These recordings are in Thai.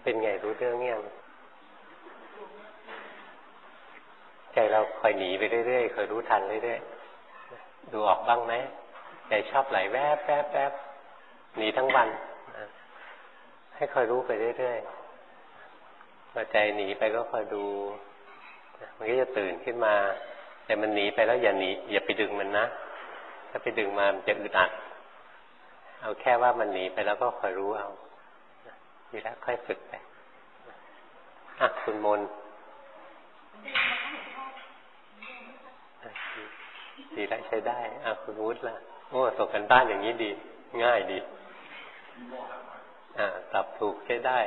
เป็นไงรู้เรื่องยังใจเราคอยหนีไปเรื่อยๆคอยรู้ทันเรื่อยๆดูออกบ้างไหมใจชอบไหลแวบแวบแวบหนีทั้งวันให้คอยรู้ไปเรื่อยๆพอใจหนีไปก็คอยดูมันก็จะตื่นขึ้นมาแต่มันหนีไปแล้วอย่าหนีอย่าไปดึงมันนะถ้าไปดึงมามันจะอึดอัดเอาแค่ว่ามันหนีไปแล้วก็คอยรู้เอาดีแล้วค่อยฝึกไปคุณมนดีแล้วใช้ได้คุณวุฒิล่ะโอ้ส่งกันบ้านอย่างนี้ดีง่ายดีตอบถูกใช้ได้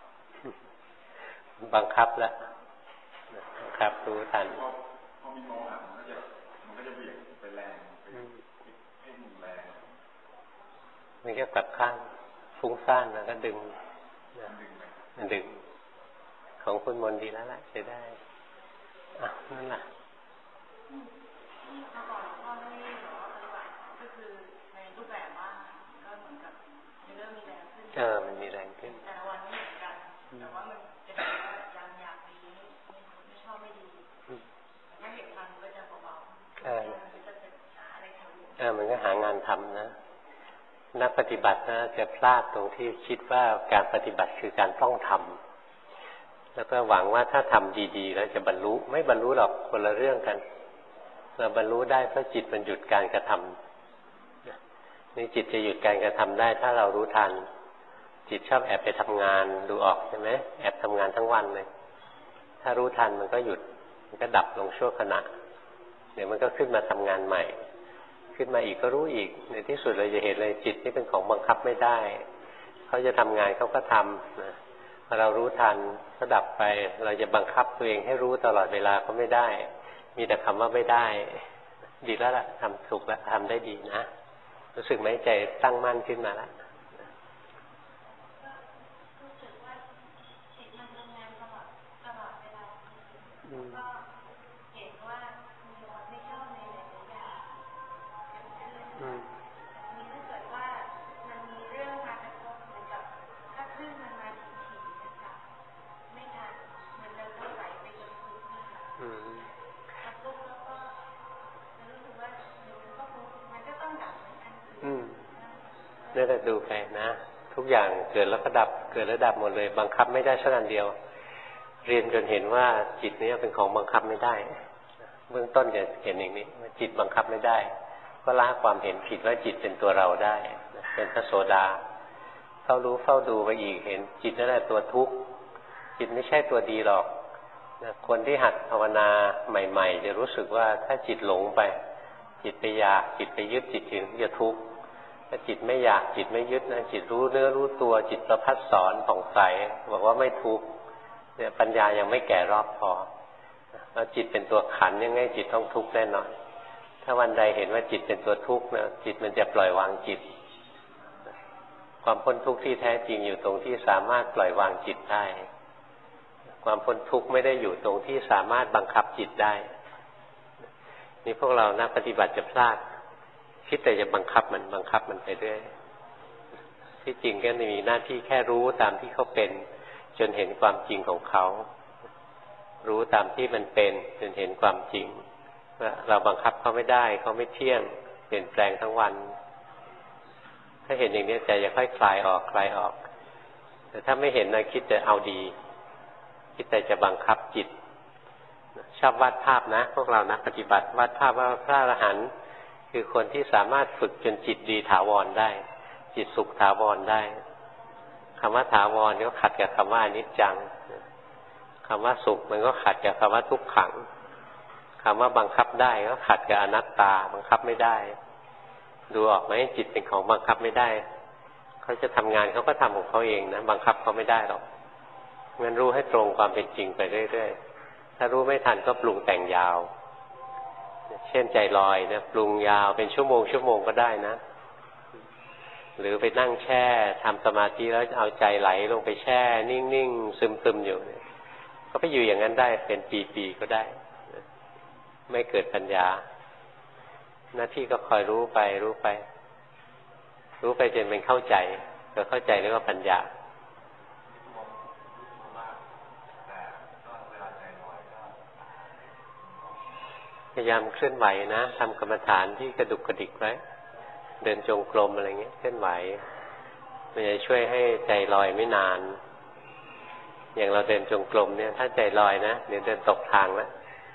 บังคับแล้วบังคับรู้ทันพอมีโมหะมันก็จะเบี่ยงไปแรงให้มุนแรงมันก็กลับข้างฟุ้งซ่านแล้วก็ดึงมันดึงของคุณมนดีแล้วล่ะใช้ได้นั่นแหละมันมีแรงขึ้นแต่ละวันไม่เหมือนกันแต่ว่ามันจะเห็นว่ายังอยากดีไม่ชอบไม่ดีถ้าเห็นทันก็จะเบาๆมันจะหาอะไรทำมันก็หางานทำนะนักปฏิบัตินะจะพลาดตรงที่คิดว่าการปฏิบัติคือการต้องทำแล้วก็หวังว่าถ้าทำดีๆแล้วจะบรรลุไม่บรรลุหรอกคนละเรื่องกันเราบรรลุได้เพราะจิตมันหยุดการกระทำนี่จิตจะหยุดการกระทำได้ถ้าเรารู้ทันจิตชอบแอบไปทำงานดูออกใช่ไหมแอบทำงานทั้งวันเลยถ้ารู้ทันมันก็หยุดมันก็ดับลงชั่วขณะเดี๋ยวมันก็ขึ้นมาทำงานใหม่ขึ้นมาอีกก็รู้อีกในที่สุดเราจะเห็นเลยจิตนี่เป็นของบังคับไม่ได้เขาจะทำงานเขาก็ทำนะพอเรารู้ทันก็ดับไปเราจะบังคับตัวเองให้รู้ตลอดเวลาก็ไม่ได้มีแต่คำว่าไม่ได้ดีแล้วล่ะทำถูกแล้วทำได้ดีนะรู้สึกไหมใจตั้งมั่นขึ้นมาแล้วก็เห็นว่ามีความไม่ชอบในหลายๆอย่างมีถ้าเกิดว่ามันมีเรื่องมากระทบเหมือนกับถ้าคลื่นมันมาถี่ๆนะคะไม่ทันมันจะต้องไหลไปจนทุกข์นะคะพอทุกข์แล้วก็รู้สึกว่ามันก็ต้องดับเหมือนกันนี่แหละดูไปนะทุกอย่างเกิดแล้วก็ดับเกิดแล้วดับหมดเลยบังคับไม่ได้สักอันเดียวเรียนจนเห็นว่าจิตนี้เป็นของบังคับไม่ได้เบื้องต้นจะเห็นอย่างนี้ว่าจิตบังคับไม่ได้ก็ละความเห็นผิดว่าจิตเป็นตัวเราได้เป็นพระโสดาเฝ้ารู้เฝ้าดูไปอีกเห็นจิตนั่นแหละตัวทุกข์จิตไม่ใช่ตัวดีหรอกคนที่หัดภาวนาใหม่ๆจะรู้สึกว่าถ้าจิตหลงไปจิตไปอยากจิตไปยึดจิตถึงจะทุกข์ถ้าจิตไม่อยากจิตไม่ยึดนะจิตรู้เนื้อรู้ตัวจิตประภัสสรผ่องใสบอกว่าไม่ทุกข์เนี่ยปัญญายังไม่แก่รอบพอแล้วจิตเป็นตัวขันยังไงจิตต้องทุกข์แน่นอนถ้าวันใดเห็นว่าจิตเป็นตัวทุกข์นะจิตมันจะปล่อยวางจิตความพ้นทุกข์ที่แท้จริงอยู่ตรงที่สามารถปล่อยวางจิตได้ความพ้นทุกข์ไม่ได้อยู่ตรงที่สามารถบังคับจิตได้นี่พวกเรานักปฏิบัติจะพลาดคิดแต่จะบังคับมันไปเรื่อยที่จริงก็มีหน้าที่แค่รู้ตามที่เขาเป็นจนเห็นความจริงของเขารู้ตามที่มันเป็นจนเห็นความจริงว่าเราบังคับเขาไม่ได้เขาไม่เที่ยงเปลี่ยนแปลงทั้งวันถ้าเห็นอย่างนี้ใจจะค่อยคลายออกแต่ถ้าไม่เห็นนะคิดจะเอาดีคิดแต่จะบังคับจิตชอบวาดภาพนะพวกเรานักปฏิบัติวาดภาพว่าพระอรหันต์คือคนที่สามารถฝึกจนจิตดีถาวรได้จิตสุขถาวรได้คำว่าถาวรก็ขัดกับคำว่าอนิจจังคำว่าสุขมันก็ขัดกับคำว่าทุกขังคำว่าบังคับได้ก็ขัดกับอนัตตาบังคับไม่ได้ดูออกไหมจิตเป็นของบังคับไม่ได้เขาจะทำงานเขาก็ทำของเขาเองนะบังคับเขาไม่ได้หรอกงั้นรู้ให้ตรงความเป็นจริงไปเรื่อยๆถ้ารู้ไม่ทันก็ปรุงแต่งยาวเช่นใจลอยนะปรุงยาวเป็นชั่วโมงก็ได้นะหรือไปนั่งแช่ทำสมาธิแล้วเอาใจไหลลงไปแช่นิ่งๆซึมๆอยู่ก็ไปอยู่อย่างนั้นได้เป็นปีๆก็ได้ไม่เกิดปัญญาหน้าที่ก็คอยรู้ไปจนมันเข้าใจพอเข้าใจเรียกว่าปัญญาพยายามเคลื่อนไหวนะทำกรรมฐานที่กระดุกกระดิกไว้เดินจงกรมอะไรเงี้ยเคลื่อนไหวมันจะช่วยให้ใจลอยไม่นานอย่างเราเดินจงกรมเนี่ยถ้าใจลอยนะเดี๋ยวเดินตกทางแล้ว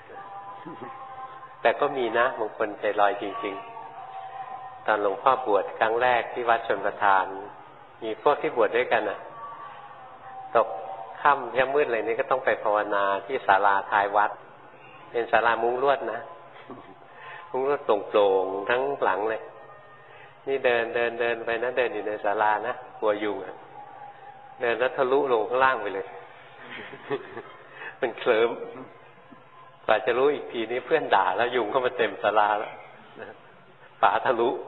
แต่ก็มีนะบางคนใจลอยจริงๆตอนหลวงพ่อบวชครั้งแรกที่วัดชลประทานมีพวกที่บวชด้วยกันตกค่ำแค่มืดเลยนี่ก็ต้องไปภาวนาที่ศาลาท้ายวัดเป็นศาลามุ้งลวดนะมุ้งลวดโปร่งๆทั้งหลังเลยนี่เดินไปนะเดินอยู่ในศาลานะกลัวยุงเดินแล้วทะลุลงข้างล่างไปเลยมันเคลิ้มกว่าจะรู้อีกทีนี้เพื่อนด่าแล้วยุงเข้ามาเต็มศาลาแล้วฝาทะลุ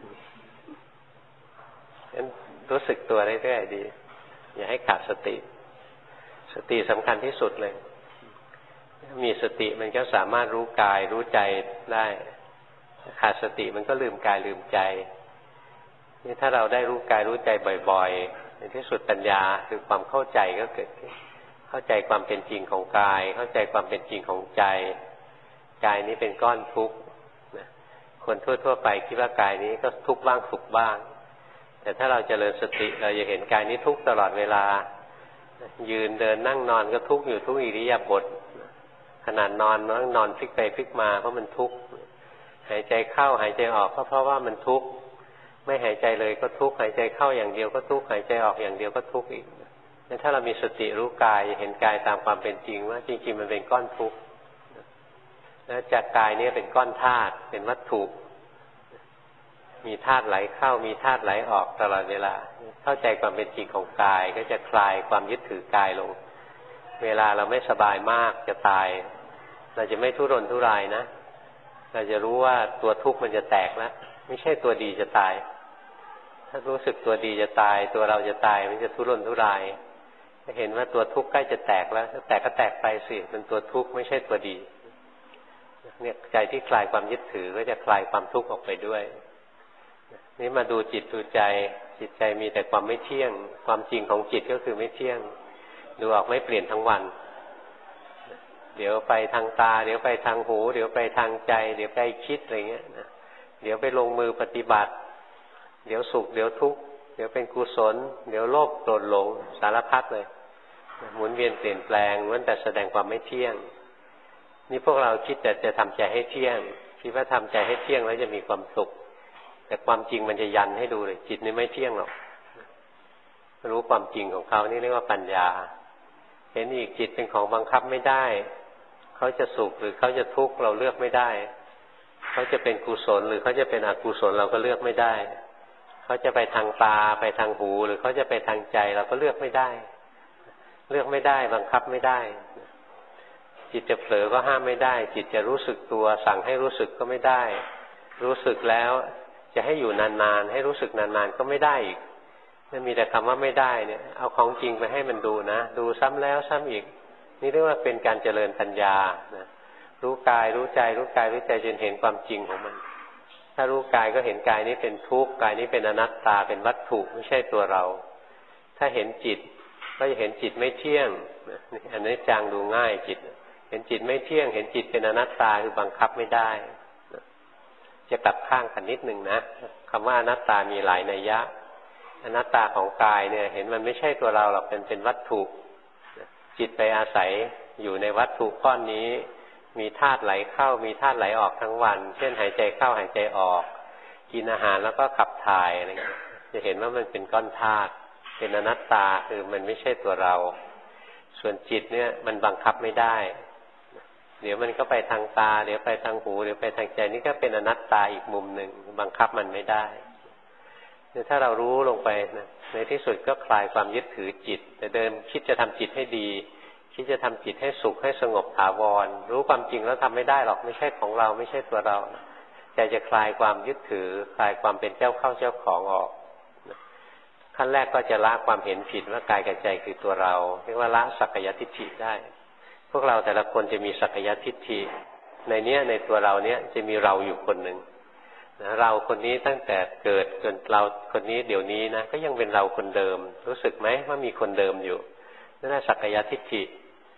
งั้นรู้สึกตัวเรื่อยๆดีอย่าให้ขาดสติสติสำคัญที่สุดเลยมีสติมันก็สามารถรู้กายรู้ใจได้ขาดสติมันก็ลืมกายลืมใจนี่ถ้าเราได้รู้กายรู้ใจบ่อยๆในที่สุดปัญญาคือความเข้าใจก็เกิดขึ้นเข้าใจความเป็นจริงของกายเข้าใจความเป็นจริงของใจกายนี้เป็นก้อนทุกข์คนทั่วๆไปคิดว่ากายนี้ก็ทุกข์บ้างสุขบ้างแต่ถ้าเราเจริญสติเราจะเห็นกายนี้ทุกข์ตลอดเวลายืนเดินนั่งนอนก็ทุกข์อยู่ทุกอิริยาบถขนาดนอนนั่งนอนพลิกไปพลิกมาเพราะมันทุกข์หายใจเข้าหายใจออกก็เพราะว่ามันทุกข์ไม่หายใจเลยก็ทุกข์หายใจเข้าอย่างเดียวก็ทุกข์หายใจออกอย่างเดียวก็ทุกข์อีกงั้นถ้าเรามีสติรู้กายเห็นกายตามความเป็นจริงว่าจริงๆมันเป็นก้อนทุกข์แล้วจากกายนี้เป็นก้อนธาตุเป็นวัตถุมีธาตุไหลเข้ามีธาตุไหลออกตลอดเวลาเข้าใจความเป็นจริงของกายก็จะคลายความยึดถือกายลงเวลาเราไม่สบายมากจะตายเราจะไม่ทุรนทุรายนะเราจะรู้ว่าตัวทุกข์มันจะแตกแล้วไม่ใช่ตัวดีจะตายถ้ารู้สึกตัวดีจะตายตัวเราจะตายมันจะทุรนทุรายจะเห็นว่าตัวทุกข์ใกล้จะแตกแล้วถ้าแตกก็แตกไปสิเป็นตัวทุกข์ไม่ใช่ตัวดีเนี่ยใจที่คลายความยึดถือก็จะคลายความทุกข์ออกไปด้วยนี่มาดูจิตดูใจจิตใจมีแต่ความไม่เที่ยงความจริงของจิตก็คือไม่เที่ยงดูออกไม่เปลี่ยนทั้งวันเดี๋ยวไปทางตาเดี๋ยวไปทางหูเดี๋ยวไปทางใจเดี๋ยวไปคิดอะไรเงี้ยนะเดี๋ยวไปลงมือปฏิบัติเดี๋ยวสุขเดี๋ยวทุกข์เดี๋ยวเป็นกุศลเดี๋ยวโลภโกรธหลงสารพัดเลยหมุนเวียนเปลี่ยนแปลงล้วนแต่แสดงความไม่เที่ยงนี่พวกเราคิดแต่จะทำใจให้เที่ยงคิดว่าทำใจให้เที่ยงแล้วจะมีความสุขแต่ความจริงมันจะยันให้ดูเลยจิตนี่ไม่เที่ยงหรอกรู้ความจริงของเขานี่เรียกว่าปัญญาเห็นอีกจิตเป็นของบังคับไม่ได้เขาจะสุขหรือเขาจะทุกข์เราเลือกไม่ได้เขาจะเป็นกุศลหรือเขาจะเป็นอกุศลเราก็เลือกไม่ได้เขาจะไปทางตาไปทางหูหรือเขาจะไปทางใจเราก็เลือกไม่ได้เลือกไม่ได้บังคับไม่ได้จิตจะเผลอก็ห้ามไม่ได้จิตจะรู้สึกตัวสั่งให้รู้สึกก็ไม่ได้รู้สึกแล้วจะให้อยู่นานๆให้รู้สึกนานๆก็ไม่ได้อีกมันมีแต่คำว่าไม่ได้เนี่ยเอาของจริงไปให้มันดูนะดูซ้ำแล้วซ้ำอีกนี่เรียกว่าเป็นการเจริญปัญญานะรู้กายรู้ใจรู้กายรู้ใจจนเห็นความจริงของมันถ้ารู้กายก็เห็นกายนี้เป็นทุกข์กายนี้เป็นอนัตตาเป็นวัตถุไม่ใช่ตัวเราถ้าเห็นจิตก็จะเห็นจิตไม่เที่ยงอันนี้จังดูง่ายจิตเห็นจิตไม่เที่ยงเห็นจิตเป็นอนัตตาคือบังคับไม่ได้จะกลับข้างกันนิดนึงนะคำว่าอนัตตามีหลายนัยยะอนัตตาของกายเนี่ยเห็นมันไม่ใช่ตัวเราหรอกเป็นวัตถุจิตไปอาศัยอยู่ในวัตถุก้อนนี้มีธาตุไหลเข้ามีธาตุไหลออกทั้งวันเช่นหายใจเข้าหายใจออกกินอาหารแล้วก็ขับถ่ายอะไรเงี้ยจะเห็นว่ามันเป็นก้อนธาตุเป็นอนัตตาคือมันไม่ใช่ตัวเราส่วนจิตเนี่ยมันบังคับไม่ได้เดี๋ยวมันก็ไปทางตาเดี๋ยวไปทางหูเดี๋ยวไปทางใจนี่ก็เป็นอนัตตาอีกมุมหนึ่งบังคับมันไม่ได้เนี่ยถ้าเรารู้ลงไปนะในที่สุดก็คลายความยึดถือจิตแต่เดิมคิดจะทำจิตให้ดีคิดจะทำจิตให้สุขให้สงบถาวรรู้ความจริงแล้วทำไม่ได้หรอกไม่ใช่ของเราไม่ใช่ตัวเราใจจะคลายความยึดถือคลายความเป็นเจ้าเข้าเจ้าของออกขั้นแรกก็จะละความเห็นผิดว่ากายกับใจคือตัวเราเรียกว่าละสักกายทิฏฐิได้พวกเราแต่ละคนจะมีสักกายทิฏฐิในตัวเราเนี้ยจะมีเราอยู่คนหนึ่งนะเราคนนี้ตั้งแต่เกิดจนเราคนนี้เดี๋ยวนี้นะก็ยังเป็นเราคนเดิมรู้สึกไหมว่ามีคนเดิมอยู่นั่นแหละสักกายทิฏฐิ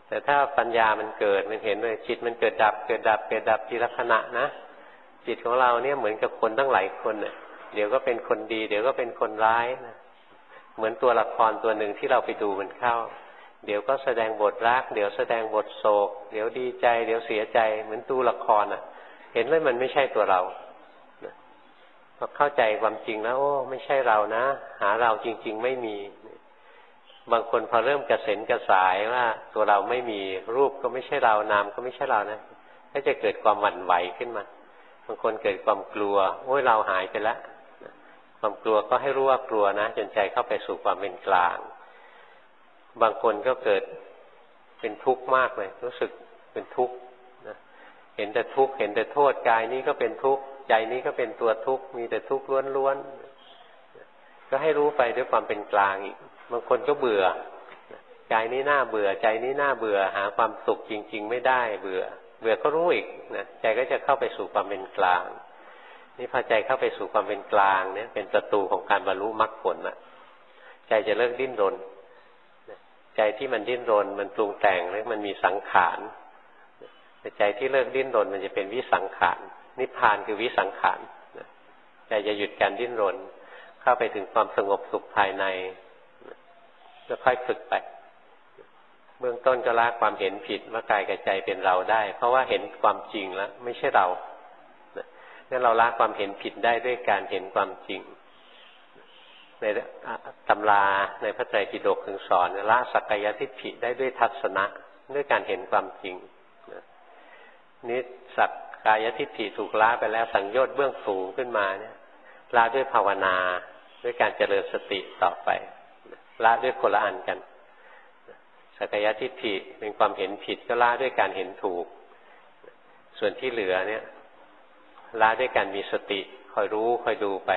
แต่ถ้าปัญญามันเกิดมันเห็นเลยจิตมันเกิดดับเกิดดับเกิดดับทีละขณะนะจิตของเราเนี่ยเหมือนกับคนตั้งหลายคนเนี่ยเดี๋ยวก็เป็นคนดีเดี๋ยวก็เป็นคนร้ายนะเหมือนตัวละครตัวหนึ่งที่เราไปดูมันเข้าเดี๋ยวก็แสดงบทรักเดี๋ยวแสดงบทโศกเดี๋ยวดีใจเดี๋ยวเสียใจเหมือนตัวละครอ่ะเห็นเลยมันไม่ใช่ตัวเราพอเข้าใจความจริงแล้วโอ้ไม่ใช่เรานะหาเราจริงๆไม่มีบางคนพอเริ่มกระเซ็นกระสายว่าตัวเราไม่มีรูปก็ไม่ใช่เรานามก็ไม่ใช่เรานะก็จะเกิดความหวั่นไหวขึ้นมาบางคนเกิดความกลัวโอ้ยเราหายไปแล้วความกลัวก็ให้รู้ว่ากลัวนะจนใจเข้าไปสู่ความเป็นกลางบางคนก็เกิดเป็นทุกข์มากเลยรู้สึกเป็นทุกข์นะเห็นแต่ทุกข์เห็นแต่โทษกายนี้ก็เป็นทุกข์ใจนี้ก็เป็นตัวทุกข์มีแต่ทุกข์ล้วนๆก็ให้รู้ไปด้วยความเป็นกลางอีกบางคนก็เบื่อกายนี้น่าเบื่อใจนี้น่าเบื่อหาความสุขจริงๆไม่ได้เบื่อก็รู้อีกนะใจก็จะเข้าไปสู่ความเป็นกลางนี่พอใจเข้าไปสู่ความเป็นกลางเนี่ยเป็นประตูของการบรรลุมรรคผลน่ะใจจะเลิกดิ้นรนใจที่มันดิ้นรนมันปรุงแต่งแล้วมันมีสังขารแต่ใจที่เลิกดิ้นรนมันจะเป็นวิสังขารนิพพานคือวิสังขารใจจะหยุดการดิ้นรนเข้าไปถึงความสงบสุขภายในก็ค่อยฝึกไปเบื้องต้นก็ละความเห็นผิดว่ากายกับใจเป็นเราได้เพราะว่าเห็นความจริงแล้วไม่ใช่เรางั้นเราละความเห็นผิดได้ด้วยการเห็นความจริงในตำราในพระไตรปิฎกถึงสอนละสักกายทิฏฐิได้ด้วยทัศนะด้วยการเห็นความจริงนี่สักกายทิฏฐิถูกละไปแล้วสังโยชน์เบื้องสูงขึ้นมาเนี่ยละด้วยภาวนาด้วยการเจริญสติต่อไปละด้วยคนละอันกันสักกายทิฏฐิเป็นความเห็นผิดก็ละด้วยการเห็นถูกส่วนที่เหลือเนี่ยละด้วยการมีสติคอยรู้คอยดูไป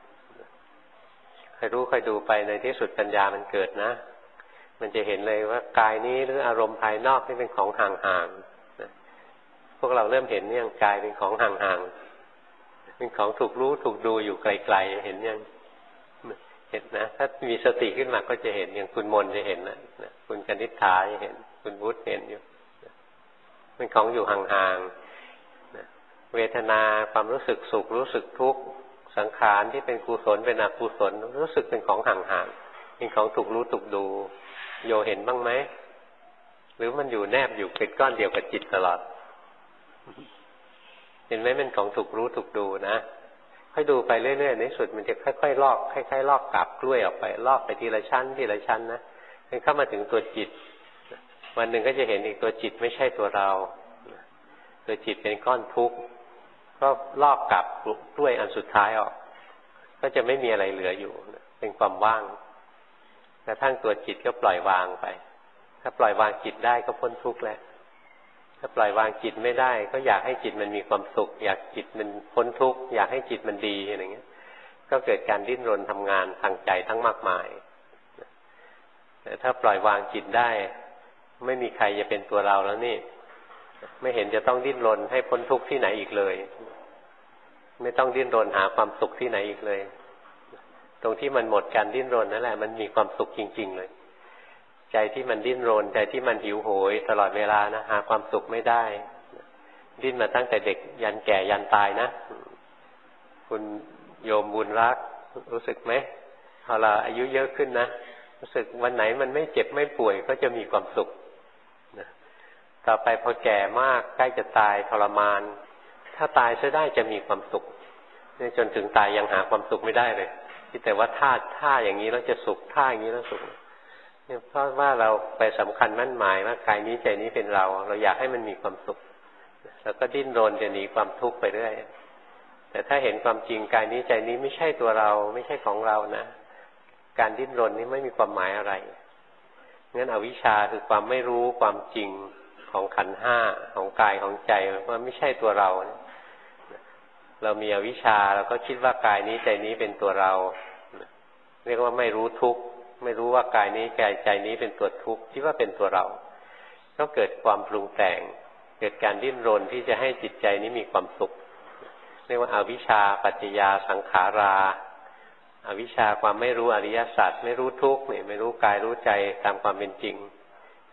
คอยรู้คอยดูไปในที่สุดปัญญามันเกิดนะมันจะเห็นเลยว่ากายนี้หรืออารมณ์ภายนอกนี่เป็นของห่างๆพวกเราเริ่มเห็นยังกายเป็นของห่างๆเป็นของถูกรู้ถูกดูอยู่ไกลๆเห็นยังเห็นนะถ้ามีสติขึ้นมาก็จะเห็นอย่างคุณมนจะเห็นนะคุณกนิษฐาจะเห็นคุณวุฒิเห็นอยู่เป็นของอยู่ห่างๆเวทนาความรู้สึกสุขรู้สึกทุกข์สังขารที่เป็นกุศลเป็นอกุศลรู้สึกเป็นของห่างๆเป็นของถูกรู้ถูกดูโยเห็นบ้างไหมหรือมันอยู่แนบอยู่เป็นก้อนเดียวกับจิตตลอดเห็นไหมมันของถูกรู้ถูกดูนะค่อยดูไปเรื่อยๆในสุดมันจะค่อยๆลอกคล้ายๆลอกกาบกล้วยออกไปลอกไปทีละชั้นทีละชั้นนะจนเข้ามาถึงตัวจิตวันหนึ่งก็จะเห็นอีกตัวจิตไม่ใช่ตัวเราตัวจิตเป็นก้อนทุกข์ก็ลอกกาบกล้วยอันสุดท้ายออกก็จะไม่มีอะไรเหลืออยู่เป็นความว่างกระทั่งตัวจิตก็ปล่อยวางไปถ้าปล่อยวางจิตได้ก็พ้นทุกข์แล้วถ้าปล่อยวางจิตไม่ได้ก็อยากให้จิตมันมีความสุขอยากจิตมันพ้นทุกข์อยากให้จิตมันดีอะไรเงี้ยก็เกิดการดิ้นรนทำงานทางใจทั้งมากมายแต่ถ้าปล่อยวางจิตได้ไม่มีใครจะเป็นตัวเราแล้วนี่ไม่เห็นจะต้องดิ้นรนให้พ้นทุกข์ที่ไหนอีกเลยไม่ต้องดิ้นรนหาความสุขที่ไหนอีกเลยตรงที่มันหมดการดิ้นรนนั่นแหละมันมีความสุขจริงๆเลยใจที่มันดิ้นรนใจที่มันหิวโหยตลอดเวลานะหาความสุขไม่ได้ดิ้นมาตั้งแต่เด็กยันแก่ยันตายนะคุณโยมบุญรักรู้สึกไหมพอเราอายุเยอะขึ้นนะรู้สึกวันไหนมันไม่เจ็บไม่ป่วยก็จะมีความสุขต่อไปพอแก่มากใกล้จะตายทรมานถ้าตายซะได้จะมีความสุขเนี่ยจนถึงตายยังหาความสุขไม่ได้เลยแต่ว่าท่าอย่างนี้แล้วจะสุขท่าอย่างนี้แล้วสุขเนี่ยเพราะว่าเราไปสำคัญมั่นหมายว่ากายนี้ใจนี้เป็นเราอยากให้มันมีความสุขแล้วก็ดิ้นรนจะหนีความทุกข์ไปเรื่อยแต่ถ้าเห็นความจริงกายนี้ใจนี้ไม่ใช่ตัวเราไม่ใช่ของเรานะการดิ้นรนนี้ไม่มีความหมายอะไรงั้นอวิชชาคือความไม่รู้ความจริงของขันธ์ห้าของกายของใจว่าไม่ใช่ตัวเราเรามีอวิชชาเราก็คิดว่ากายนี้ใจนี้เป็นตัวเราเรียกว่าไม่รู้ทุกข์ไม่รู้ว่ากายนี้ใจนี้เป็นตัวทุกข์คิดว่าเป็นตัวเราก็เกิดความปรุงแต่งเกิดการดิ้นรนที่จะให้จิตใจนี้มีความสุขเรียกว่าอวิชชาปัจจยาสังขาราอวิชชาความไม่รู้อริยสัจไม่รู้ทุกข์เนี่ยไม่รู้กายรู้ใจตามความเป็นจริง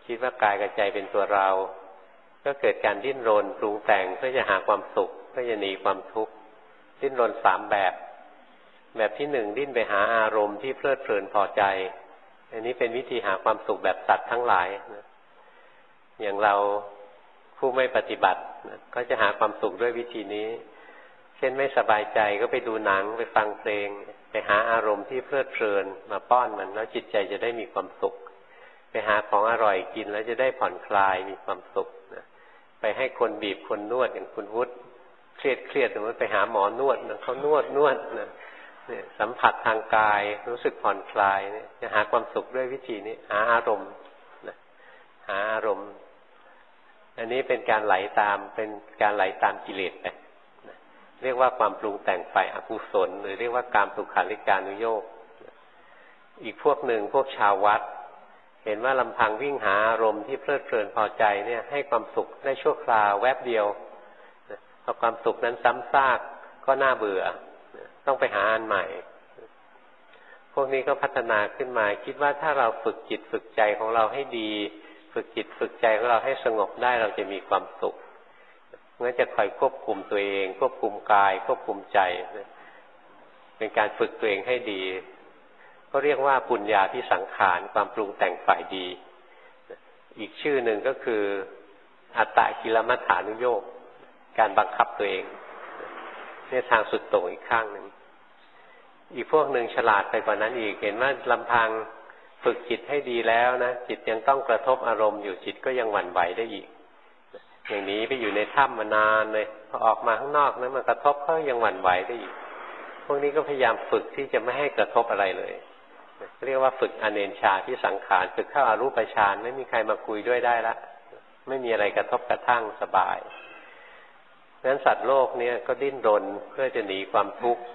คิดว่ากายกับใจเป็นตัวเราก็เกิดการดิ้นรนปรุงแต่งเพื่อจะหาความสุขเพื่อจะหนีความทุกข์ดิ้นรน3แบบที่1ดิ้นไปหาอารมณ์ที่เพลิดเพลินพอใจอันนี้เป็นวิธีหาความสุขแบบสัตว์ทั้งหลายอย่างเราผู้ไม่ปฏิบัติก็จะหาความสุขด้วยวิธีนี้เช่นไม่สบายใจก็ไปดูหนังไปฟังเพลงไปหาอารมณ์ที่เพลิดเพลินมาป้อนมันแล้วจิตใจจะได้มีความสุขไปหาของอร่อยกินแล้วจะได้ผ่อนคลายมีความสุขไปให้คนบีบคนนวดอย่างคุณวุฒิเครียดสมมติไปหาหมอนวดเขานวดเนี่ยสัมผัสทางกายรู้สึกผ่อนคลายเนี่ยจะหาความสุขด้วยวิธีนี้หาอารมณ์หาอารมณ์อันนี้เป็นการไหลตามกิเลสไปเรียกว่าความปรุงแต่งฝ่ายอกุศลหรือเรียกว่ากามสุขาริการุโยคอีกพวกหนึ่งพวกชาววัดเห็นว่าลำพังวิ่งหาอารมณ์ที่เพลิดเพลินพอใจเนี่ยให้ความสุขได้ชั่วคราวแวบเดียวพอความสุขนั้นซ้ำซากก็น่าเบื่อต้องไปหาอันใหม่พวกนี้ก็พัฒนาขึ้นมาคิดว่าถ้าเราฝึกจิตฝึกใจของเราให้ดีฝึกจิตฝึกใจของเราให้สงบได้เราจะมีความสุขงั้นจะคอยควบคุมตัวเองควบคุมกายควบคุมใจเป็นการฝึกตัวเองให้ดีก็เรียกว่าปุญญาภิสังขารความปรุงแต่งฝ่ายดีอีกชื่อหนึ่งก็คืออัตตกิลมัฏฐานุโยคการบังคับตัวเองนี่ทางสุดโต่งอีกข้างหนึ่งอีกพวกหนึ่งฉลาดไปกว่านั้นอีกเห็นว่าลำพังฝึกจิตให้ดีแล้วนะจิตยังต้องกระทบอารมณ์อยู่จิตก็ยังหวั่นไหวได้อีกอย่างนี้ไปอยู่ในถ้ำมานานเลยพอออกมาข้างนอกนะมันกระทบก็ยังหวั่นไหวได้อีกพวกนี้ก็พยายามฝึกที่จะไม่ให้กระทบอะไรเลยเรียกว่าฝึกอเนนชาที่สังขารฝึกเข้าอรูปฌานไม่มีใครมาคุยด้วยได้ละไม่มีอะไรกระทบกระทั่งสบายนั้นสัตว์โลกเนี่ยก็ดิ้นรนเพื่อจะหนีความทุกข์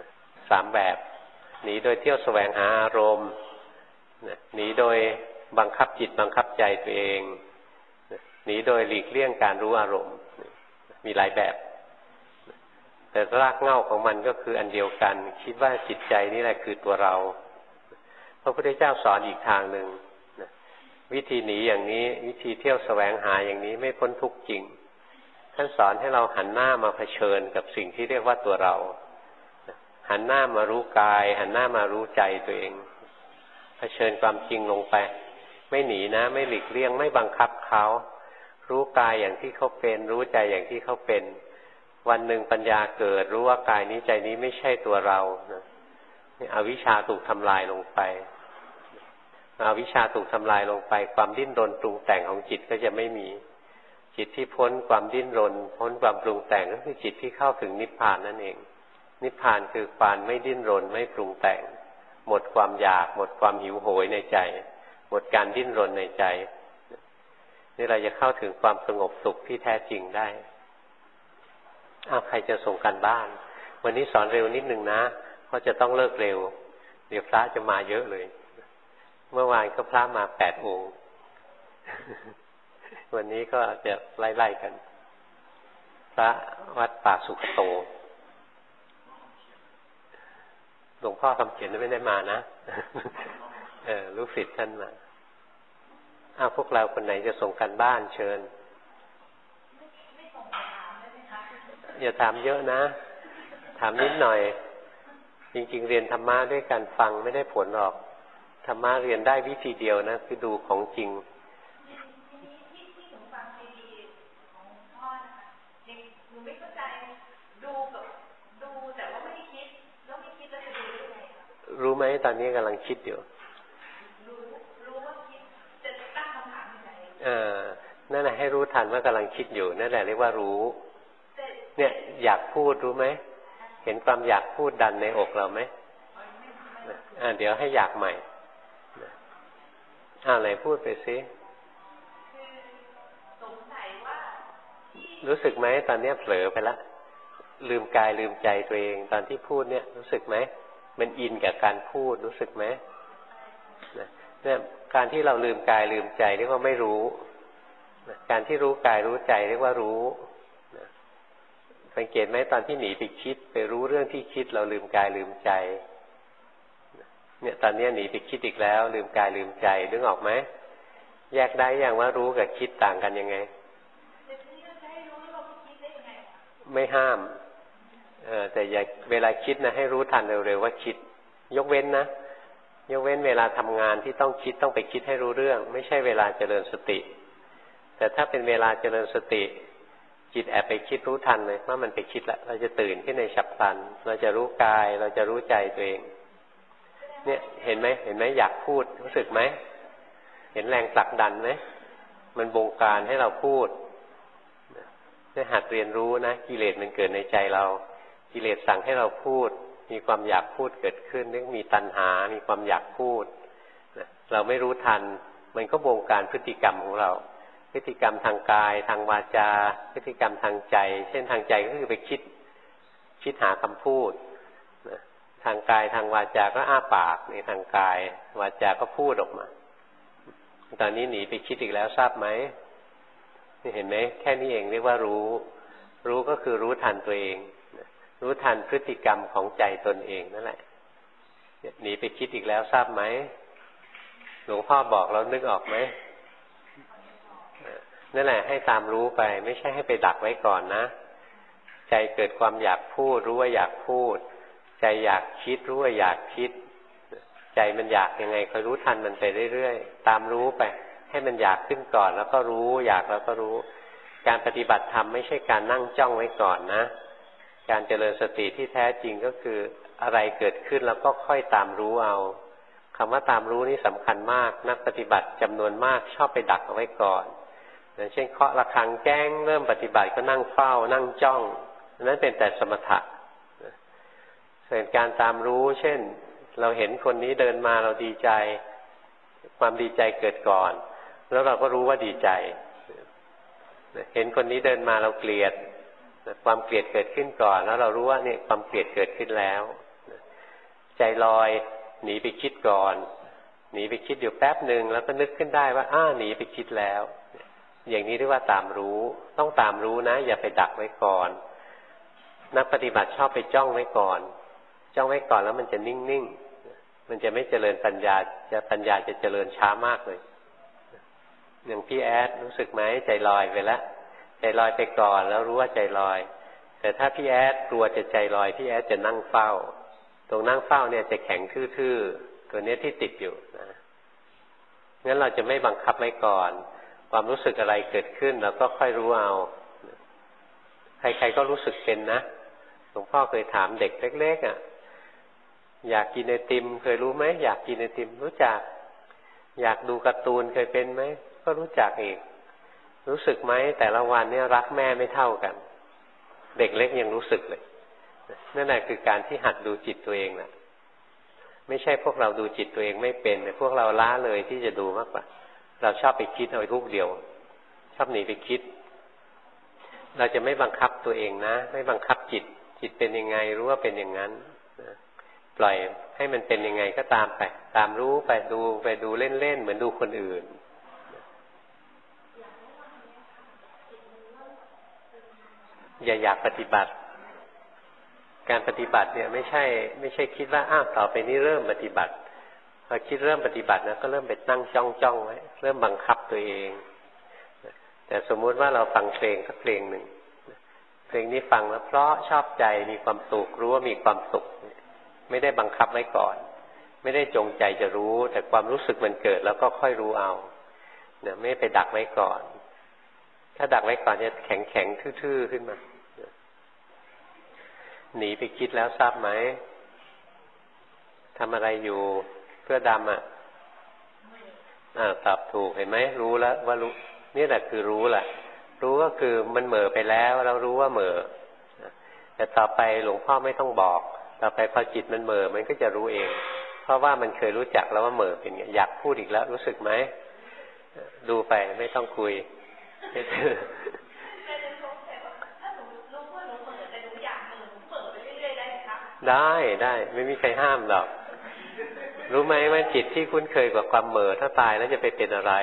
3แบบหนีโดยเที่ยวแสวงหาอารมณ์หนีโดยบังคับจิตบังคับใจตัวเองหนีโดยหลีกเลี่ยงการรู้อารมณ์มีหลายแบบแต่รากเหง้าของมันก็คืออันเดียวกันคิดว่าจิตใจนี่แหละคือตัวเราพระพุทธเจ้าสอนอีกทางหนึ่งวิธีหนีอย่างนี้วิธีเที่ยวแสวงหาอย่างนี้ไม่พ้นทุกข์จริงท่านสอนให้เราหันหน้ามาเผชิญกับสิ่งที่เรียกว่าตัวเราหันหน้ามารู้กายหันหน้ามารู้ใจตัวเองเผชิญความจริงลงไปไม่หนีนะไม่หลีกเลี่ยงไม่บังคับเขารู้กายอย่างที่เขาเป็นรู้ใจอย่างที่เขาเป็นวันหนึ่งปัญญาเกิดรู้ว่ากายนี้ใจนี้ไม่ใช่ตัวเราอวิชชาถูกทำลายลงไปอวิชชาถูกทำลายลงไปความดิ้นรนปรุงแต่งของจิตก็จะไม่มีจิตที่พ้นความดิ้นรนพ้นความปรุงแต่งก็คือจิตที่เข้าถึงนิพพานนั่นเองนิพพานคือความไม่ดิ้นรนไม่ปรุงแต่งหมดความอยากหมดความหิวโหยในใจหมดการดิ้นรนในใจนี่เราจะเข้าถึงความสงบสุขที่แท้จริงได้ใครจะส่งกันบ้านวันนี้สอนเร็วนิดนึงนะเพราะจะต้องเลิกเร็วเดี๋ยวพระจะมาเยอะเลยเมื่อวานก็พระมา8 องค์วันนี้ก็จะไล่ๆกันพระวัดป่าสุขโตหลวงพ่อคำเขียนไม่ได้มานะลูกศิษย์ท่านมาพวกเราคนไหนจะส่งกันบ้านเชิญอย่าถามเยอะนะถามนิดหน่อยจริงๆเรียนธรรมะด้วยการฟังไม่ได้ผลหรอกธรรมะเรียนได้วิธีเดียวนะคือดูของจริงรู้ไหมตอนนี้กำลังคิดอยู่รู้ว่าคิดจะตั้งคำถามยังไงนั่นแหละให้รู้ทันว่ากำลังคิดอยู่นั่นแหละเรียกว่ารู้เนี่ยอยากพูดรู้ไหมเห็นความอยากพูดดันในอกเราไหมเดี๋ยวให้อยากใหม่ไหนพูดไปสิรู้สึกไหมตอนนี้เผลอไปละลืมกายลืมใจตัวเองตอนที่พูดเนี่ยรู้สึกไหมมันอินกับการพูดรู้สึกไหมเนี่ยการที่เราลืมกายลืมใจเรียกว่าไม่รู้การที่รู้กายรู้ใจเรียกว่ารู้สังเกตไหมตอนที่หนีไปคิดไปรู้เรื่องที่คิดเราลืมกายลืมใจเนี่ยตอนนี้หนีไปคิดอีกแล้วลืมกายลืมใจนึกออกไหมแยกได้อย่างว่ารู้กับคิดต่างกันยังไงไม่ห้ามแต่อย่าเวลาคิดนะให้รู้ทันเร็วๆว่าคิดยกเว้นนะยกเว้นเวลาทำงานที่ต้องคิดต้องไปคิดให้รู้เรื่องไม่ใช่เวลาเจริญสติแต่ถ้าเป็นเวลาเจริญสติจิตแอบไปคิดรู้ทันเลยว่ามันไปคิดแล้วเราจะตื่นขึ้นในฉับพลันเราจะรู้กายเราจะรู้ใจตัวเองเนี่ยเห็นไหมอยากพูดรู้สึกไหมเห็นแรงผลักดันไหมมันบงการให้เราพูดเนี่ยหัดเรียนรู้นะกิเลสมันเกิดในใจเรากิเลสสั่งให้เราพูดมีความอยากพูดเกิดขึ้นนึกมีตัณหามีความอยากพูดเราไม่รู้ทันมันก็บงการพฤติกรรมของเราพฤติกรรมทางกายทางวาจาพฤติกรรมทางใจเช่นทางใจก็คือไปคิดหาคำพูดทางกายทางวาจาก็อ้าปากในทางกายวาจาก็พูดออกมาตอนนี้หนีไปคิดอีกแล้วทราบไหมเห็นไหมแค่นี้เองเรียกว่ารู้ก็คือรู้ทันตัวเองรู้ทันพฤติกรรมของใจตนเองนั่นแหละหนีไปคิดอีกแล้วทราบไหมหลวงพ่อบอกแล้วนึกออกไหมนั่นแหละให้ตามรู้ไปไม่ใช่ให้ไปดักไว้ก่อนนะใจเกิดความอยากพูดรู้ว่าอยากพูดใจอยากคิดรู้ว่าอยากคิดใจมันอยากยังไงคอยรู้ทันมันไปเรื่อยๆตามรู้ไปให้มันอยากขึ้นก่อนแล้วก็รู้อยากแล้วก็รู้การปฏิบัติธรรมไม่ใช่การนั่งจ้องไว้ก่อนนะการเจริญสติที่แท้จริงก็คืออะไรเกิดขึ้นแล้วก็ค่อยตามรู้เอาคำว่าตามรู้นี่สำคัญมากนักปฏิบัติจำนวนมากชอบไปดักเอาไว้ก่อนอย่างเช่นเคาะระฆังแจ้งเริ่มปฏิบัติก็นั่งเฝ้านั่งจ้องนั้นเป็นแต่สมถะส่วนการตามรู้เช่นเราเห็นคนนี้เดินมาเราดีใจความดีใจเกิดก่อนแล้วเราก็รู้ว่าดีใจเห็นคนนี้เดินมาเราเกลียดความเกลียดเกิดขึ้นก่อนแล้วเรารู้ว่าเนี่ยความเกลียดเกิดขึ้นแล้วใจลอยหนีไปคิดก่อนหนีไปคิดอยู่แป๊บหนึ่งแล้วก็นึกขึ้นได้ว่าหนีไปคิดแล้วอย่างนี้เรียกว่าตามรู้ต้องตามรู้นะอย่าไปดักไว้ก่อนนักปฏิบัติชอบไปจ้องไว้ก่อนจ้องไว้ก่อนแล้วมันจะนิ่งๆมันจะไม่เจริญปัญญาปัญญาจะเจริญช้ามากเลยอย่างพี่แอดรู้สึกไหมใจลอยไปแล้วใจลอยไปก่อนแล้วรู้ว่าใจลอยแต่ถ้าพี่แอดกลัวจะใจลอยพี่แอดจะนั่งเฝ้าตรงนั่งเฝ้าเนี่ยจะแข็งทื่อๆตัวนี้ที่ติดอยู่นะงั้นเราจะไม่บังคับไว้ก่อนความรู้สึกอะไรเกิดขึ้นเราก็ค่อยรู้เอาใครๆก็รู้สึกเป็นนะหลวงพ่อเคยถามเด็กเล็กๆอยากกินไอติมเคยรู้ไหมอยากกินไอติมรู้จักอยากดูการ์ตูนเคยเป็นไหมก็รู้จักอีกรู้สึกไหมแต่ละวันเนี่ยรักแม่ไม่เท่ากันเด็กเล็กยังรู้สึกเลยนั่นแหละคือการที่หัดดูจิตตัวเองแหละไม่ใช่พวกเราดูจิตตัวเองไม่เป็นแต่พวกเราล้าเลยที่จะดูมากกว่าเราชอบไปคิดเอาทุกเดียวชอบหนีไปคิดเราจะไม่บังคับตัวเองนะไม่บังคับจิตเป็นยังไงรู้ว่าเป็นอย่างนั้นปล่อยให้มันเป็นยังไงก็ตามไปตามรู้ไปดูเล่นๆเหมือนดูคนอื่นอย่าอยากปฏิบัติการปฏิบัติเนี่ยไม่ใช่คิดว่าต่อไปนี้เริ่มปฏิบัติพอคิดเริ่มปฏิบัตินะก็เริ่มไปนั่งจ้องไว้เริ่มบังคับตัวเองแต่สมมุติว่าเราฟังเพลงสักเพลงหนึ่งเพลงนี้ฟังแล้วเพราะชอบใจมีความสุขรู้ว่ามีความสุขไม่ได้บังคับไว้ก่อนไม่ได้จงใจจะรู้แต่ความรู้สึกมันเกิดแล้วก็ค่อยรู้เอาเนี่ยไม่ไปดักไว้ก่อนถ้าดักไว้ก่อนจะแข็งทื่อๆขึ้นมาหนีไปคิดแล้วทราบไหมทำอะไรอยู่เพื่อดำตอบถูกเห็นไหมรู้แล้วว่ารู้นี่แหละคือรู้แหละรู้ก็คือมันเหม่อไปแล้วเรารู้ว่าเหม่อแต่ต่อไปหลวงพ่อไม่ต้องบอกต่อไปพอจิตมันเหม่อมันก็จะรู้เองเพราะว่ามันเคยรู้จักแล้วว่าเหม่อเป็นไงอยากพูดอีกแล้วรู้สึกไหมดูไปไม่ต้องคุยได้ไม่มีใครห้ามหรอกรู้ไหมว่าจิตที่คุ้นเคยกับความเหม่อถ้าตายแล้วจะไปเป็นอะไร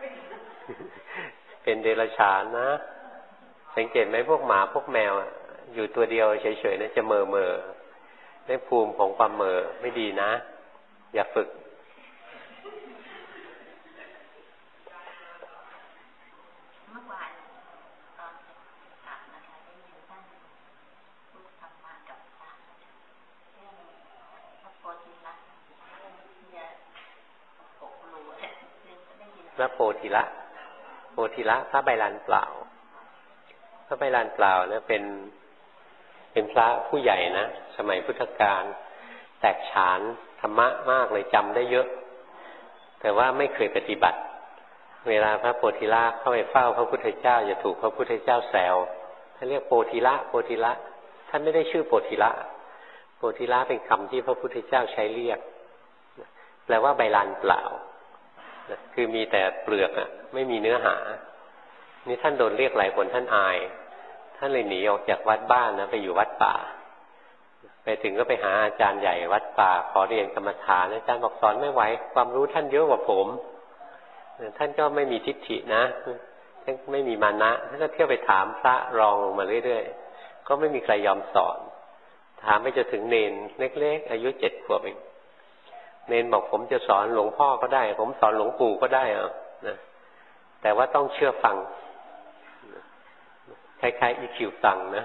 เป็นเดรัจฉานนะสังเกตไหมพวกหมาพวกแมวอยู่ตัวเดียวเฉยๆนะจะเหม่อในภูมิของความเหม่อไม่ดีนะอย่าฝึกระโพธิละโพธิละพระใบลานเปล่าพระใบลานเปล่าเนี่ยเป็นพระผู้ใหญ่นะสมัยพุทธกาลแตกฉานธรรมะมากเลยจำได้เยอะแต่ว่าไม่เคยปฏิบัติเวลาพระโพธิละเข้าไปเฝ้าพระพุทธเจ้าจะถูกพระพุทธเจ้าแซวท่านเรียกโพธิละโพธิละท่านไม่ได้ชื่อโพธิละโพธิละเป็นคำที่พระพุทธเจ้าใช้เรียกแปลว่าใบลานเปล่าคือมีแต่เปลือกไม่มีเนื้อหานี่ท่านโดนเรียกหลายคนท่านอายท่านเลยหนีออกจากวัดบ้านนะไปอยู่วัดป่าไปถึงก็ไปหาอาจารย์ใหญ่วัดป่าขอเรียนกรรมฐานอาจารย์บอกสอนไม่ไหวความรู้ท่านเยอะกว่าผมท่านก็ไม่มีทิฏฐินะท่านไม่มีมานะท่านก็เที่ยวไปถามพระรองลงมาเรื่อยๆก็ไม่มีใครยอมสอนถามไปจนถึงเนนเล็กๆอายุ7 ขวบเองเนนบอกผมจะสอนหลวงพ่อก็ได้ผมสอนหลวงปู่ก็ได้นะแต่ว่าต้องเชื่อฟังคล้ายๆอีคิวตังนะ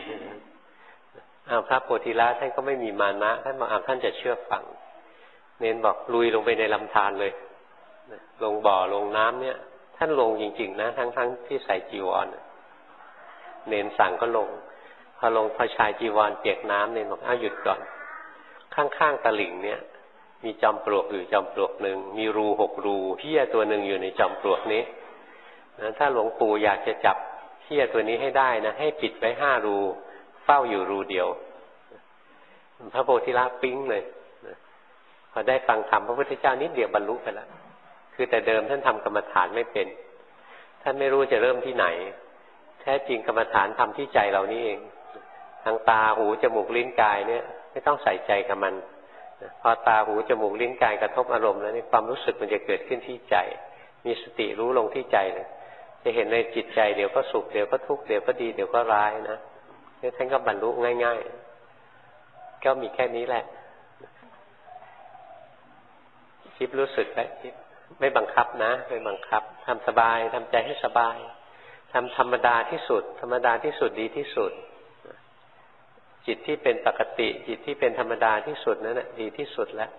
พระโพธิละท่านก็ไม่มีมานะท่านบอกท่านจะเชื่อฟังเนนบอกลุยลงไปในลำธารเลยลงบ่อลงน้ำเนี่ยท่านลงจริงๆนะทั้งที่ใส่จีวรเนนสั่งก็ลงพอลงพอชายจีวรเปียกน้ำเนนบอกหยุดก่อนข้างๆตลิ่งเนี่ยมีจอมปลวกอยู่จอมปลวกหนึ่งมีรู6 รูเหี้ยตัวหนึ่งอยู่ในจอมปลวกนี้นะถ้าหลวงปู่อยากจะจับเหี้ยตัวนี้ให้ได้นะให้ปิดไว้5 รูเฝ้าอยู่รูเดียวพระโพธิละปิ๊งเลยพอได้ฟังธรรมพระพุทธเจ้านิดเดียวบรรลุไปแล้วคือแต่เดิมท่านทำกรรมฐานไม่เป็นท่านไม่รู้จะเริ่มที่ไหนแท้จริงกรรมฐานทำที่ใจเรานี่เองทางตาหูจมูกลิ้นกายเนี่ยไม่ต้องใส่ใจกับมันพอตาหูจมูกลิ้นกายกระทบอารมณ์แล้วนี่ความรู้สึกมันจะเกิดขึ้นที่ใจมีสติรู้ลงที่ใจเลยจะเห็นในจิตใจเดี๋ยวก็สุขเดี๋ยวก็ทุกข์เดี๋ยวก็ดีเดี๋ยวก็ร้ายนะนี่ท่านก็บรรลุง่ายๆก็มีแค่นี้แหละคิดรู้สึกแล้วคิดไม่บังคับนะไม่บังคับทำสบายทำใจให้สบายทำธรรมดาที่สุดธรรมดาที่สุดดีที่สุดจิตที่เป็นปกติจิตที่เป็นธรรมดาที่สุดนั่นแหละดีที่สุดแล้ว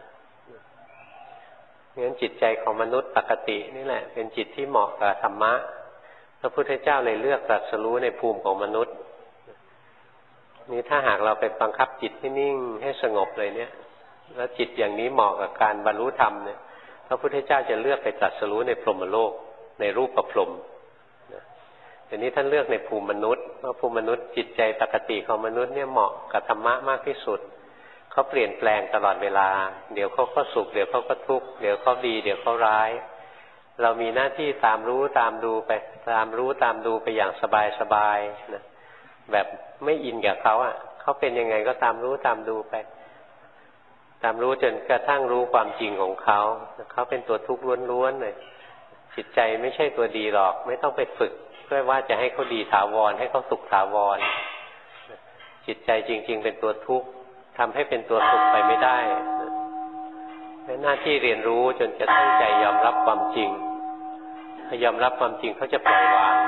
งั้นจิตใจของมนุษย์ปกตินี่แหละเป็นจิตที่เหมาะกับธรรมะพระพุทธเจ้าเลยเลือกตรัสรู้ในภูมิของมนุษย์นี่ถ้าหากเราไปบังคับจิตให้นิ่งให้สงบเลยเนี่ยแล้วจิตอย่างนี้เหมาะกับการบรรลุธรรมเนี่ยพระพุทธเจ้าจะเลือกไปตรัสรู้ในพรหมโลกในรูปประพรหมแต่นี้ท่านเลือกในภูมิมนุษย์เพราะภูมิมนุษย์จิตใจปกติของมนุษย์เนี่ยเหมาะกับธรรมะมากที่สุดเขาเปลี่ยนแปลงตลอดเวลาเดี๋ยวเขาก็สุขเดี๋ยวเขาก็ทุกข์เดี๋ยวเขาดีเดี๋ยวเขาร้ายเรามีหน้าที่ตามรู้ตามดูไปตามรู้ตามดูไปอย่างสบายๆนะแบบไม่อินกับเขาเขาเป็นยังไงก็ตามรู้ตามดูไปตามรู้จนกระทั่งรู้ความจริงของเขาเขาเป็นตัวทุกข์ล้วนๆเลยจิตใจไม่ใช่ตัวดีหรอกไม่ต้องไปฝึกเพื่อว่าจะให้เขาดีถาวรให้เขาสุขถาวรจิตใจจริงๆเป็นตัวทุกข์ทำให้เป็นตัวสุขไปไม่ได้เป็นหน้าที่เรียนรู้จนจะตั้งใจยอมรับความจริงพอยอมรับความจริงเขาจะปล่อยวาง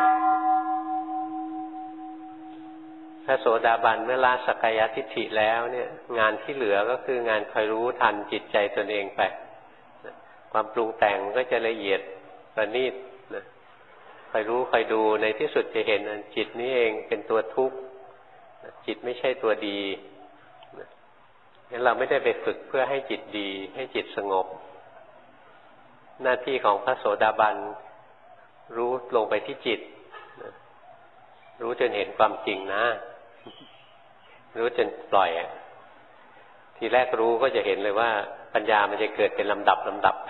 พระโสดาบันเมื่อละสักกายทิฏฐิแล้วเนี่ยงานที่เหลือก็คืองานคอยรู้ทันจิตใจตนเองไปความปรุงแต่งก็จะละเอียดประณีตคอยรู้คอยดูในที่สุดจะเห็นจิตนี้เองเป็นตัวทุกข์จิตไม่ใช่ตัวดีงั้นเราไม่ได้ไปฝึกเพื่อให้จิตดีให้จิตสงบหน้าที่ของพระโสดาบันรู้ลงไปที่จิตรู้จนเห็นความจริงนะรู้จนปล่อยทีแรกรู้ก็จะเห็นเลยว่าปัญญามันจะเกิดเป็นลำดับไป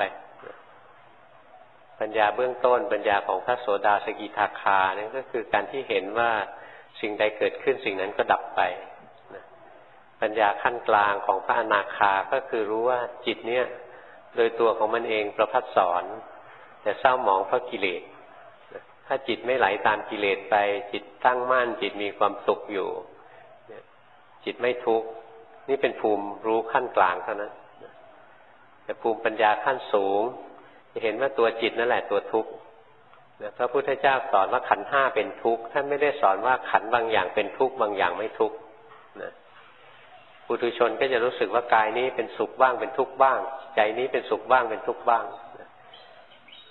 ปัญญาเบื้องต้นปัญญาของพระโสดาสกิทาคานั่นก็คือการที่เห็นว่าสิ่งใดเกิดขึ้นสิ่งนั้นก็ดับไปปัญญาขั้นกลางของพระอนาคาก็คือรู้ว่าจิตเนี่ยโดยตัวของมันเองประพัดสอนแต่เศร้าหมองเพราะกิเลสถ้าจิตไม่ไหลตามกิเลสไปจิตตั้งมั่นจิตมีความสุขอยู่จิตไม่ทุกข์นี่เป็นภูมิรู้ขั้นกลางเท่านั้นแต่ภูมิปัญญาขั้นสูงจะเห็นว่าตัวจิตนั่นแหละตัวทุกข์พระพุทธเจ้าสอนว่าขันธ์5เป็นทุกข์ท่านไม่ได้สอนว่าขันธ์บางอย่างเป็นทุกข์บางอย่างไม่ทุกข์ปุถุชนก็จะรู้สึกว่ากายนี้เป็นสุขบ้างเป็นทุกข์บ้างใจนี้เป็นสุขบ้างเป็นทุกข์บ้างภู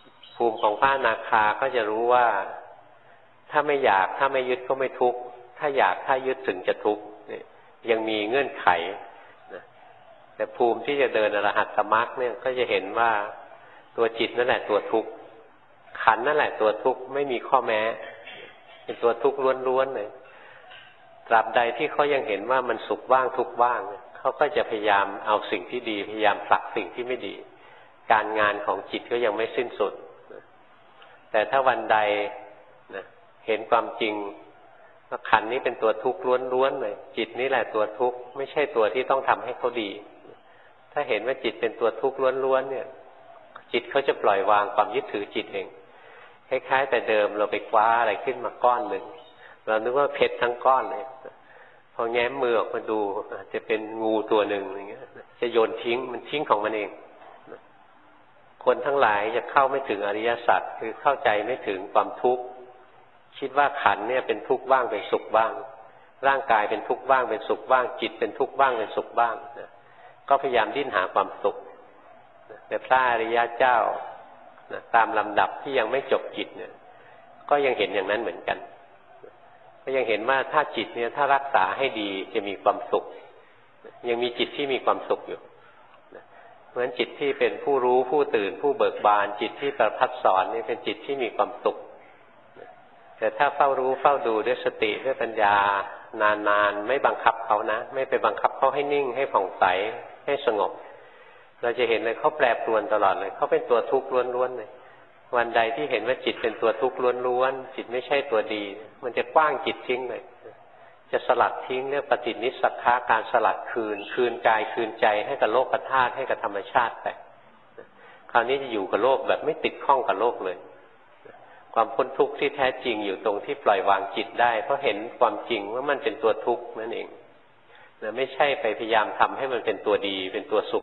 ภูมิของพระอนาคาก็จะรู้ว่าถ้าไม่อยากถ้าไม่ยึดก็ไม่ทุกข์ถ้าอยากถ้ายึดถึงจะทุกข์ยังมีเงื่อนไขนะแต่ภูมิที่จะเดินอรหัตตมรรคเนี่ยก็จะเห็นว่าตัวจิตนั่นแหละตัวทุกข์ขันธ์นั่นแหละตัวทุกข์ไม่มีข้อแม้เป็นตัวทุกข์ล้วนๆเลยตราบใดที่เขายังเห็นว่ามันสุขบ้างทุกข์บ้างเขาก็จะพยายามเอาสิ่งที่ดีพยายามผลักสิ่งที่ไม่ดีการงานของจิตก็ยังไม่สิ้นสุดแต่ถ้าวันใดนะเห็นความจริงว่าขันธ์นี้เป็นตัวทุกข์ล้วนๆเลยจิตนี่แหละตัวทุกข์ไม่ใช่ตัวที่ต้องทำให้เขาดีถ้าเห็นว่าจิตเป็นตัวทุกข์ล้วนๆเนี่ยจิตเขาจะปล่อยวางความยึดถือจิตเองคล้ายๆแต่เดิมเราไปคว้าอะไรขึ้นมาก้อนหนึ่งเรานึกว่าเพชรทั้งก้อนเลยพอแง้มมือออกมาดูจะเป็นงูตัวหนึ่งอย่างเงี้ยจะโยนทิ้งมันทิ้งของมันเองคนทั้งหลายจะเข้าไม่ถึงอริยสัจคือเข้าใจไม่ถึงความทุกข์คิดว่าขันธ์เนี่ยเป็นทุกข์บ้างเป็นสุขบ้างร่างกายเป็นทุกข์บ้างเป็นสุขบ้างจิตเป็นทุกข์บ้างเป็นสุขบ้างนะก็พยายามดิ้นหาความสุขแต่พระอริยเจ้านะตามลำดับที่ยังไม่จบจิตเนี่ยก็ยังเห็นอย่างนั้นเหมือนกันก็ยังเห็นว่าถ้าจิตเนี่ยถ้ารักษาให้ดีจะมีความสุขยังมีจิตที่มีความสุขอยู่เพราะฉะนั้นจิตที่เป็นผู้รู้ผู้ตื่นผู้เบิกบานจิตที่ประพัดสอนนี่เป็นจิตที่มีความสุขแต่ถ้าเฝ้ารู้เฝ้าดูด้วยสติด้วยปัญญานานๆไม่บังคับเขานะไม่ไปบังคับเขาให้นิ่งให้ผ่องใสให้สงบเราจะเห็นเลยเขาแปรปรวนตลอดเลยเขาเป็นตัวทุกข์ล้วนๆเลยวันใดที่เห็นว่าจิตเป็นตัวทุกข์ล้วนๆจิตไม่ใช่ตัวดีมันจะกว้างจิตทิ้งเลยจะสลัดทิ้งเรื่องปฏินิสสักขะการสลัดคืนกายคืนใจให้กับโลกธาตุให้กับธรรมชาติไปคราวนี้จะอยู่กับโลกแบบไม่ติดข้องกับโลกเลยความพ้นทุกข์ที่แท้จริงอยู่ตรงที่ปล่อยวางจิตได้เพราะเห็นความจริงว่ามันเป็นตัวทุกข์นั่นเองไม่ใช่ไปพยายามทำให้มันเป็นตัวดีเป็นตัวสุข